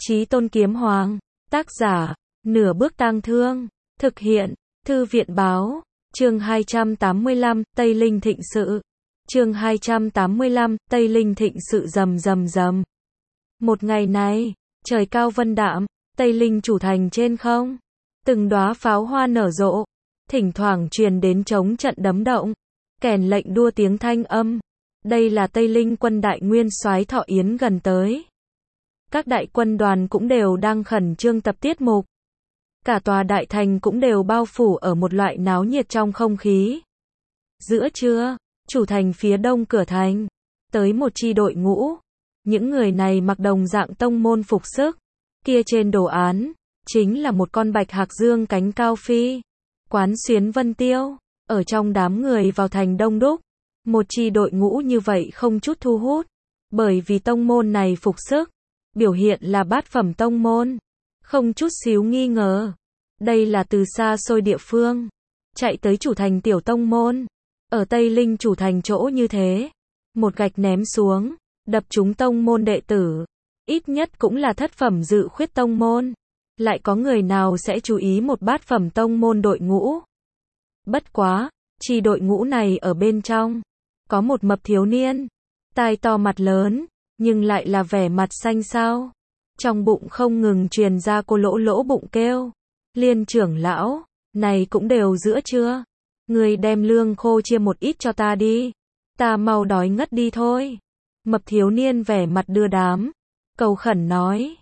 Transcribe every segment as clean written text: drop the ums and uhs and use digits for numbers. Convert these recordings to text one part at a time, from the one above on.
Chí Tôn Kiếm Hoàng, tác giả, Nửa Bước Tang Thương, thực hiện, Thư viện Báo, chương 285, Tây Linh Thịnh Sự. Chương 285, Tây Linh Thịnh Sự rầm rầm rầm. Một ngày này, trời cao vân đạm, Tây Linh chủ thành trên không, từng đóa pháo hoa nở rộ, thỉnh thoảng truyền đến trống trận đấm động, kèn lệnh đua tiếng thanh âm. Đây là Tây Linh quân đại nguyên soái Thọ Yến gần tới. Các đại quân đoàn cũng đều đang khẩn trương tập tiết mục. Cả tòa đại thành cũng đều bao phủ ở một loại náo nhiệt trong không khí. Giữa trưa, chủ thành phía đông cửa thành, tới một chi đội ngũ. Những người này mặc đồng dạng tông môn phục sức. Kia trên đồ án, chính là một con bạch hạc dương cánh cao phi. Quán xuyến vân tiêu, ở trong đám người vào thành đông đúc. Một chi đội ngũ như vậy không chút thu hút. Bởi vì tông môn này phục sức, biểu hiện là bát phẩm tông môn. Không chút xíu nghi ngờ. Đây là từ xa xôi địa phương. Chạy tới chủ thành tiểu tông môn. Ở Tây Linh chủ thành chỗ như thế. Một gạch ném xuống. Đập trúng tông môn đệ tử. Ít nhất cũng là thất phẩm dự khuyết tông môn. Lại có người nào sẽ chú ý một bát phẩm tông môn đội ngũ. Bất quá, chi đội ngũ này ở bên trong. Có một mập thiếu niên. Tai to mặt lớn. Nhưng lại là vẻ mặt xanh xao. Trong bụng không ngừng truyền ra cô lỗ lỗ bụng kêu. Liên trưởng lão, này cũng đều giữa trưa. Người đem lương khô chia một ít cho ta đi. Ta mau đói ngất đi thôi. Mập thiếu niên vẻ mặt đưa đám. Cầu khẩn nói.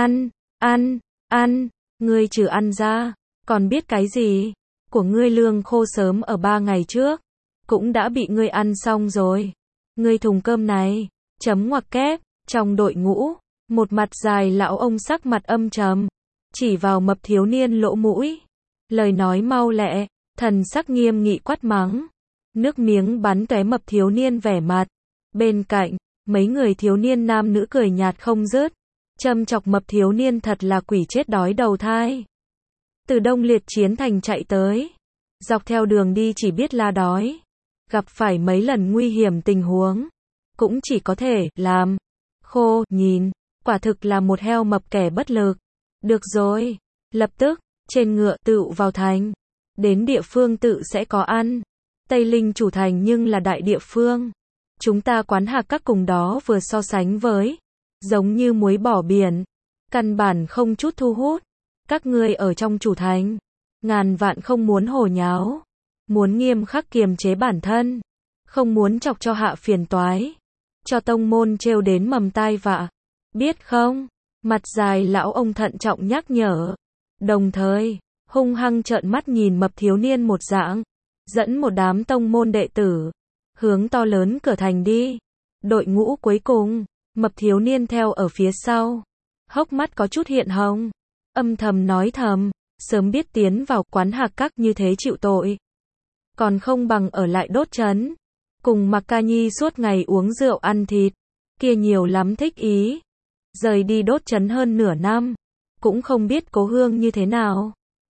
Ăn. Ngươi trừ ăn ra. Còn biết cái gì? Của ngươi lương khô sớm ở 3 ngày trước. Cũng đã bị ngươi ăn xong rồi. Ngươi thùng cơm này. Chấm ngoặc kép. Trong đội ngũ. Một mặt dài lão ông sắc mặt âm trầm. Chỉ vào mập thiếu niên lỗ mũi. Lời nói mau lẹ. Thần sắc nghiêm nghị quát mắng. Nước miếng bắn tóe mập thiếu niên vẻ mặt. Bên cạnh, mấy người thiếu niên nam nữ cười nhạt không dứt. Châm chọc mập thiếu niên thật là quỷ chết đói đầu thai. Từ Đông Liệt Chiến Thành chạy tới. Dọc theo đường đi chỉ biết la đói. Gặp phải mấy lần nguy hiểm tình huống. Cũng chỉ có thể làm khô nhìn. Quả thực là một heo mập kẻ bất lực. Được rồi. Lập tức, trên ngựa tự vào thành. Đến địa phương tự sẽ có ăn. Tây Linh chủ thành nhưng là đại địa phương. Chúng ta quán hạc các cùng đó vừa so sánh với. Giống như muối bỏ biển. Căn bản không chút thu hút. Các ngươi ở trong chủ thành. Ngàn vạn không muốn hồ nháo. Muốn nghiêm khắc kiềm chế bản thân. Không muốn chọc cho hạ phiền toái. Cho tông môn trêu đến mầm tai vạ. Biết không? Mặt dài lão ông thận trọng nhắc nhở. Đồng thời, hung hăng trợn mắt nhìn mập thiếu niên một dạng. Dẫn một đám tông môn đệ tử. Hướng to lớn cửa thành đi. Đội ngũ cuối cùng. Mập thiếu niên theo ở phía sau. Hốc mắt có chút hiện hồng. Âm thầm nói thầm. Sớm biết tiến vào quán hạc các như thế chịu tội. Còn không bằng ở lại đốt trấn. Cùng Mạc Ca Nhi suốt ngày uống rượu ăn thịt. Kia nhiều lắm thích ý. Rời đi đốt trấn hơn nửa năm. Cũng không biết cố hương như thế nào.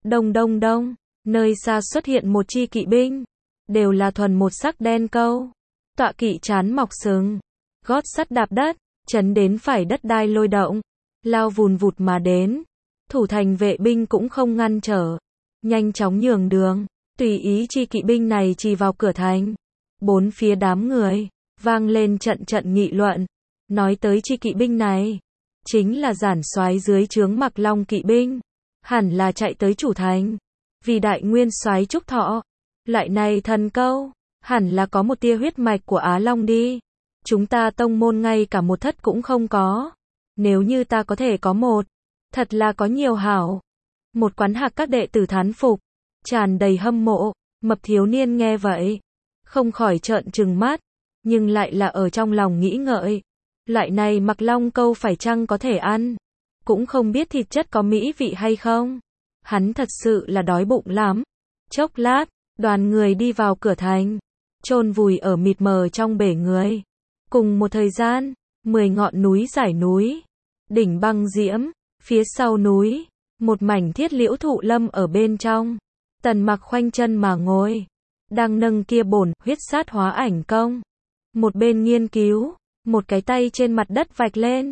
Đông. Nơi xa xuất hiện một chi kỵ binh. Đều là thuần một sắc đen câu. Tọa kỵ trán mọc sừng. Gót sắt đạp đất. Chấn đến phải đất đai lôi động. Lao vùn vụt mà đến. Thủ thành vệ binh cũng không ngăn trở. Nhanh chóng nhường đường. Tùy ý chi kỵ binh này chỉ vào cửa thành. Bốn phía đám người. Vang lên trận nghị luận. Nói tới chi kỵ binh này. Chính là giản soái dưới trướng Mặc Long kỵ binh. Hẳn là chạy tới chủ thành. Vì đại nguyên soái chúc thọ. Loại này thần câu. Hẳn là có một tia huyết mạch của Á Long đi. Chúng ta tông môn ngay cả một thất cũng không có. Nếu như ta có thể có một. Thật là có nhiều hảo. Một quán hạc các đệ tử thán phục. Tràn đầy hâm mộ. Mập thiếu niên nghe vậy. Không khỏi trợn trừng mắt. Nhưng lại là ở trong lòng nghĩ ngợi. Loại này Mặc Long câu phải chăng có thể ăn. Cũng không biết thịt chất có mỹ vị hay không. Hắn thật sự là đói bụng lắm. Chốc lát, đoàn người đi vào cửa thành. Chôn vùi ở mịt mờ trong bể người. Cùng một thời gian, 10 ngọn núi dải núi. Đỉnh băng diễm, phía sau núi. Một mảnh thiết liễu thụ lâm ở bên trong. Tần Mặc khoanh chân mà ngồi. Đang nâng kia bổn huyết sát hóa ảnh công. Một bên nghiên cứu. Một cái tay trên mặt đất vạch lên.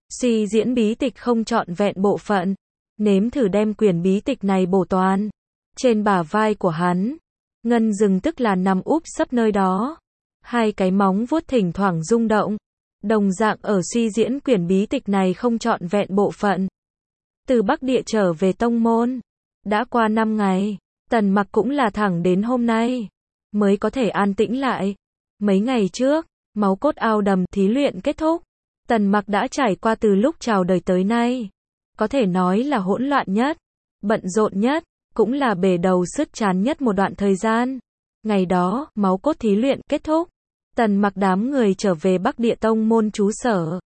Suy diễn bí tịch không trọn vẹn bộ phận. Nếm thử đem quyển bí tịch này bổ toàn. Trên bả vai của hắn, Ngân Dừng tức là nằm úp sấp nơi đó. Hai cái móng vuốt thỉnh thoảng rung động. Đồng dạng ở suy diễn quyển bí tịch này không trọn vẹn bộ phận. Từ Bắc Địa trở về tông môn. Đã qua 5 ngày. Tần Mặc cũng là thẳng đến hôm nay mới có thể an tĩnh lại. Mấy ngày trước, máu cốt ao đầm thí luyện kết thúc. Tần Mặc đã trải qua từ lúc chào đời tới nay. Có thể nói là hỗn loạn nhất, bận rộn nhất, cũng là bể đầu sứt trán nhất một đoạn thời gian. Ngày đó, máu cốt thí luyện kết thúc. Tần Mặc đám người trở về Bắc Địa tông môn trú sở.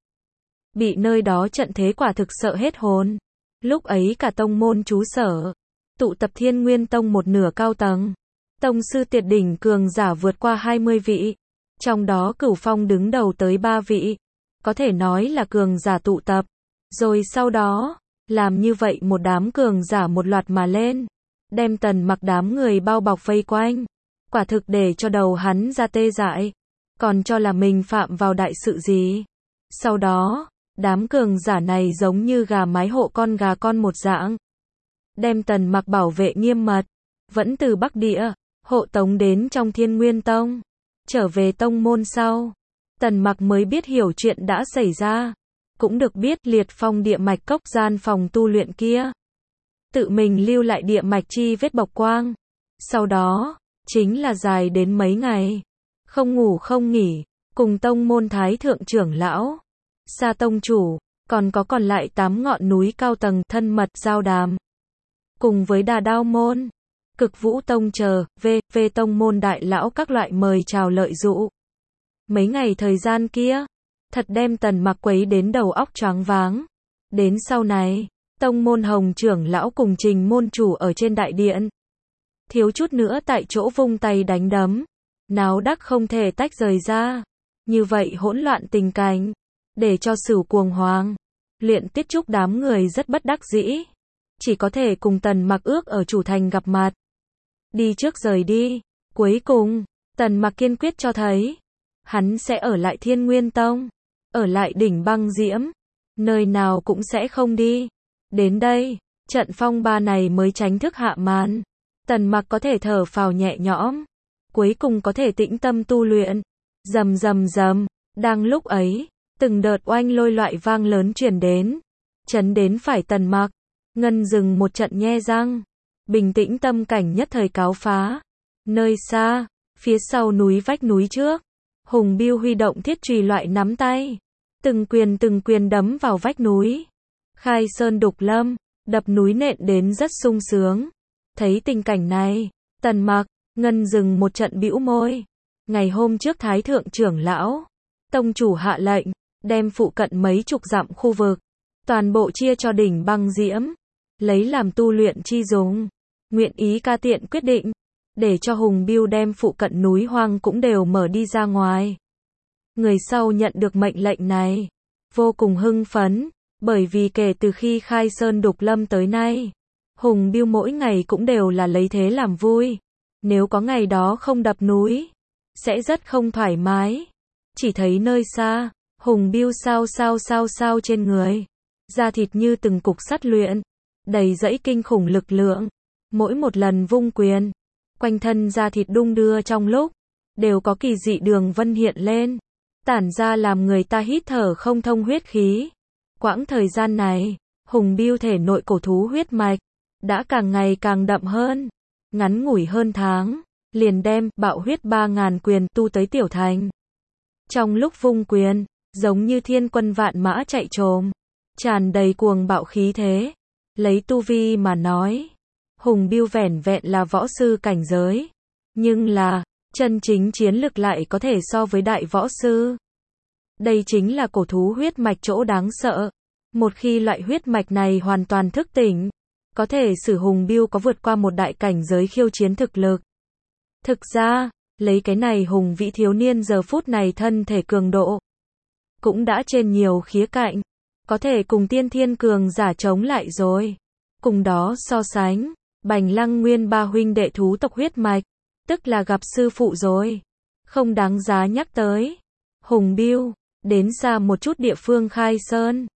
Bị nơi đó trận thế quả thực sợ hết hồn. Lúc ấy cả tông môn trú sở, tụ tập Thiên Nguyên Tông một nửa cao tầng. Tông sư tuyệt đỉnh cường giả vượt qua 20 vị. Trong đó Cửu Phong đứng đầu tới 3 vị. Có thể nói là cường giả tụ tập. Rồi sau đó, làm như vậy một đám cường giả một loạt mà lên. Đem Tần Mặc đám người bao bọc vây quanh. Quả thực để cho đầu hắn ra tê dại. Còn cho là mình phạm vào đại sự gì. Sau đó, đám cường giả này giống như gà mái hộ con gà con một dạng. Đem Tần Mặc bảo vệ nghiêm mật. Vẫn từ Bắc Địa, hộ tống đến trong Thiên Nguyên Tông. Trở về tông môn sau, Tần Mặc mới biết hiểu chuyện đã xảy ra. Cũng được biết Liệt Phong địa mạch cốc gian phòng tu luyện kia. Tự mình lưu lại địa mạch chi vết bộc quang. Sau đó, chính là dài đến mấy ngày. Không ngủ không nghỉ, cùng tông môn thái thượng trưởng lão, Sa tông chủ, còn có còn lại 8 ngọn núi cao tầng thân mật giao đàm. Cùng với Đà Đao môn, Cực Vũ tông chờ, về tông môn đại lão các loại mời chào lợi dụ. Mấy ngày thời gian kia, thật đem Tần Mặc quấy đến đầu óc choáng váng. Đến sau này, tông môn Hồng trưởng lão cùng Trình môn chủ ở trên đại điện. Thiếu chút nữa tại chỗ vung tay đánh đấm. Náo đắc không thể tách rời ra. Như vậy hỗn loạn tình cảnh, để cho Sửu cuồng hoàng, Luyện Tiết Trúc đám người rất bất đắc dĩ. Chỉ có thể cùng Tần Mặc ước ở chủ thành gặp mặt. Đi trước rời đi. Cuối cùng, Tần Mặc kiên quyết cho thấy, hắn sẽ ở lại Thiên Nguyên Tông, ở lại đỉnh băng diễm, nơi nào cũng sẽ không đi. Đến đây, trận phong ba này mới chính thức hạ màn. Tần Mặc có thể thở phào nhẹ nhõm, cuối cùng có thể tĩnh tâm tu luyện. Rầm rầm rầm, đang lúc ấy, từng đợt oanh lôi loại vang lớn truyền đến, chấn đến phải Tần Mặc. Ngân Dừng một trận nhe răng, bình tĩnh tâm cảnh nhất thời cáo phá. Nơi xa, phía sau núi vách núi trước, Hùng Biêu huy động thiết chùy loại nắm tay, từng quyền đấm vào vách núi. Khai sơn đục lâm, đập núi nện đến rất sung sướng. Thấy tình cảnh này, Tần Mặc, Ngân Dừng một trận bĩu môi. Ngày hôm trước Thái thượng trưởng lão, tông chủ hạ lệnh, đem phụ cận mấy chục dặm khu vực, toàn bộ chia cho đỉnh băng diễm, lấy làm tu luyện chi dùng. Nguyện ý ca tiện quyết định, để cho Hùng Biêu đem phụ cận núi hoang cũng đều mở đi ra ngoài. Người sau nhận được mệnh lệnh này, vô cùng hưng phấn, bởi vì kể từ khi khai sơn đục lâm tới nay, Hùng Biêu mỗi ngày cũng đều là lấy thế làm vui. Nếu có ngày đó không đập núi, sẽ rất không thoải mái. Chỉ thấy nơi xa, Hùng Biêu sao trên người, da thịt như từng cục sắt luyện, đầy dẫy kinh khủng lực lượng. Mỗi một lần vung quyền, quanh thân da thịt đung đưa trong lúc, đều có kỳ dị đường vân hiện lên, tản ra làm người ta hít thở không thông huyết khí. Quãng thời gian này, Hùng Biêu thể nội cổ thú huyết mạch đã càng ngày càng đậm hơn. Ngắn ngủi hơn tháng, liền đem bạo huyết 3000 quyền tu tới tiểu thành. Trong lúc vung quyền, giống như thiên quân vạn mã chạy trồm, tràn đầy cuồng bạo khí thế. Lấy tu vi mà nói, Hùng Biêu vẻn vẹn là võ sư cảnh giới, nhưng là chân chính chiến lực lại có thể so với đại võ sư. Đây chính là cổ thú huyết mạch chỗ đáng sợ. Một khi loại huyết mạch này hoàn toàn thức tỉnh, có thể sử Hùng Biêu có vượt qua một đại cảnh giới khiêu chiến thực lực. Thực ra, lấy cái này hùng vĩ thiếu niên giờ phút này thân thể cường độ, cũng đã trên nhiều khía cạnh, có thể cùng tiên thiên cường giả chống lại rồi. Cùng đó so sánh, Bành Lăng Nguyên ba huynh đệ thú tộc huyết mạch, tức là gặp sư phụ rồi. Không đáng giá nhắc tới. Hùng Biêu, đến xa một chút địa phương khai sơn,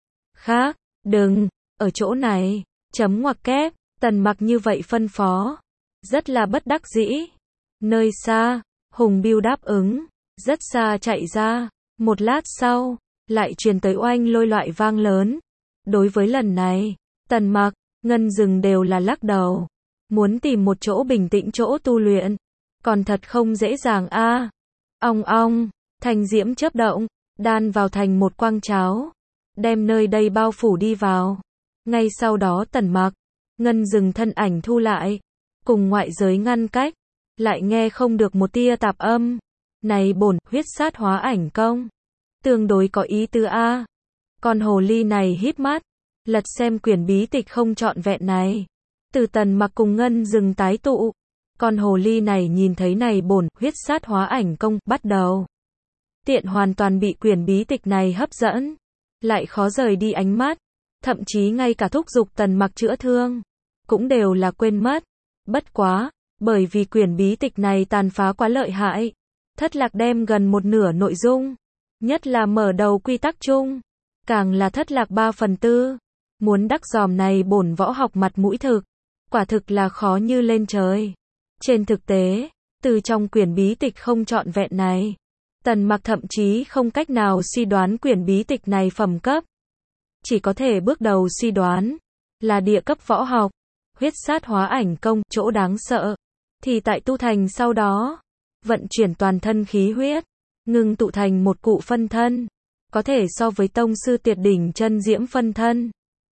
khác, đừng, ở chỗ này, chấm ngoặc kép, Tần Mặc như vậy phân phó. Rất là bất đắc dĩ. Nơi xa, Hùng Bưu đáp ứng, rất xa chạy ra, một lát sau, lại truyền tới oanh lôi loại vang lớn. Đối với lần này, Tần Mặc, Ngân Dừng đều là lắc đầu. Muốn tìm một chỗ bình tĩnh chỗ tu luyện, còn thật không dễ dàng a. Ong ong, thanh diễm chớp động, đan vào thành một quang cháo, đem nơi đây bao phủ đi vào. Ngay sau đó Tần Mặc, Ngân Dừng thân ảnh thu lại, cùng ngoại giới ngăn cách, lại nghe không được một tia tạp âm. Này bổn huyết sát hóa ảnh công, tương đối có ý tứ a. Con hồ ly này híp mắt, lật xem quyển bí tịch không trọn vẹn này. Từ Tần Mặc cùng Ngân Dừng tái tụ, con hồ ly này nhìn thấy này bổn huyết sát hóa ảnh công, bắt đầu tiện hoàn toàn bị quyển bí tịch này hấp dẫn, lại khó rời đi ánh mắt, thậm chí ngay cả thúc giục Tần Mặc chữa thương, cũng đều là quên mất. Bất quá, bởi vì quyển bí tịch này tàn phá quá lợi hại, thất lạc đem gần một nửa nội dung, nhất là mở đầu quy tắc chung, càng là thất lạc 3/4. Muốn đắc dòm này bổn võ học mặt mũi thực, quả thực là khó như lên trời. Trên thực tế, từ trong quyển bí tịch không trọn vẹn này, Tần Mặc thậm chí không cách nào suy đoán quyển bí tịch này phẩm cấp. Chỉ có thể bước đầu suy đoán, là địa cấp võ học, huyết sát hóa ảnh công, chỗ đáng sợ. Thì tại tu thành sau đó, vận chuyển toàn thân khí huyết, ngưng tụ thành một cụ phân thân, có thể so với tông sư tuyệt đỉnh chân diễm phân thân.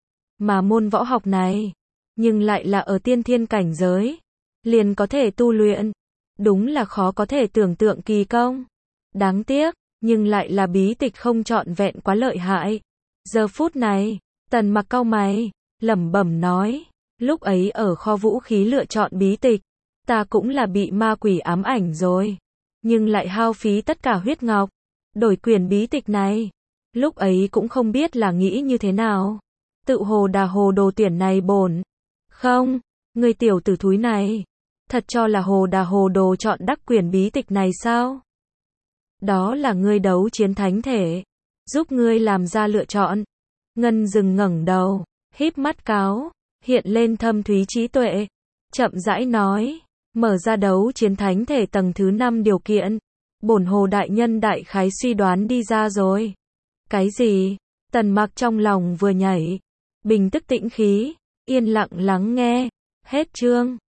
Mà môn võ học này, nhưng lại là ở tiên thiên cảnh giới, liền có thể tu luyện. Đúng là khó có thể tưởng tượng kỳ công. Đáng tiếc, nhưng lại là bí tịch không trọn vẹn quá lợi hại. Giờ phút này, Tần Mặc cau mày, lẩm bẩm nói, lúc ấy ở kho vũ khí lựa chọn bí tịch, ta cũng là bị ma quỷ ám ảnh rồi, nhưng lại hao phí tất cả huyết ngọc, đổi quyển bí tịch này. Lúc ấy cũng không biết là nghĩ như thế nào. Tự hồ đà hồ đồ tuyển này bổn. Không, người tiểu tử thúi này, thật cho là hồ đà hồ đồ chọn đắc quyển bí tịch này sao? Đó là ngươi đấu chiến thánh thể, giúp ngươi làm ra lựa chọn. Ngân Dừng ngẩng đầu, híp mắt cáo, hiện lên thâm thúy trí tuệ, chậm rãi nói, mở ra đấu chiến thánh thể tầng thứ 5 điều kiện, bổn hồ đại nhân đại khái suy đoán đi ra rồi. Cái gì? Tần Mặc trong lòng vừa nhảy, bình tức tĩnh khí, yên lặng lắng nghe. Hết chương.